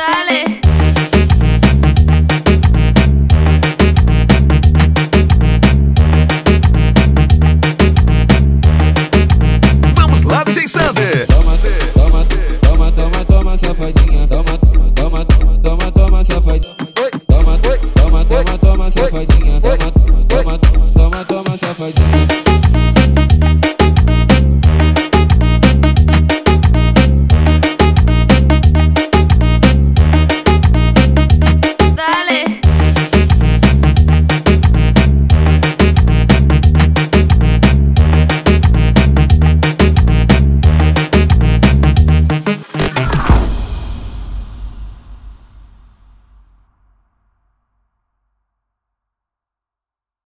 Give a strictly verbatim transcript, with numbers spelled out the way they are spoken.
baile. Vamos lá, D J Sander. Toma, toma, toma, toma, toma, safadinha. Toma, toma, toma, toma, safadinha. Toma, toma, toma, toma, safadinha. Toma, toma, toma, toma, safadinha.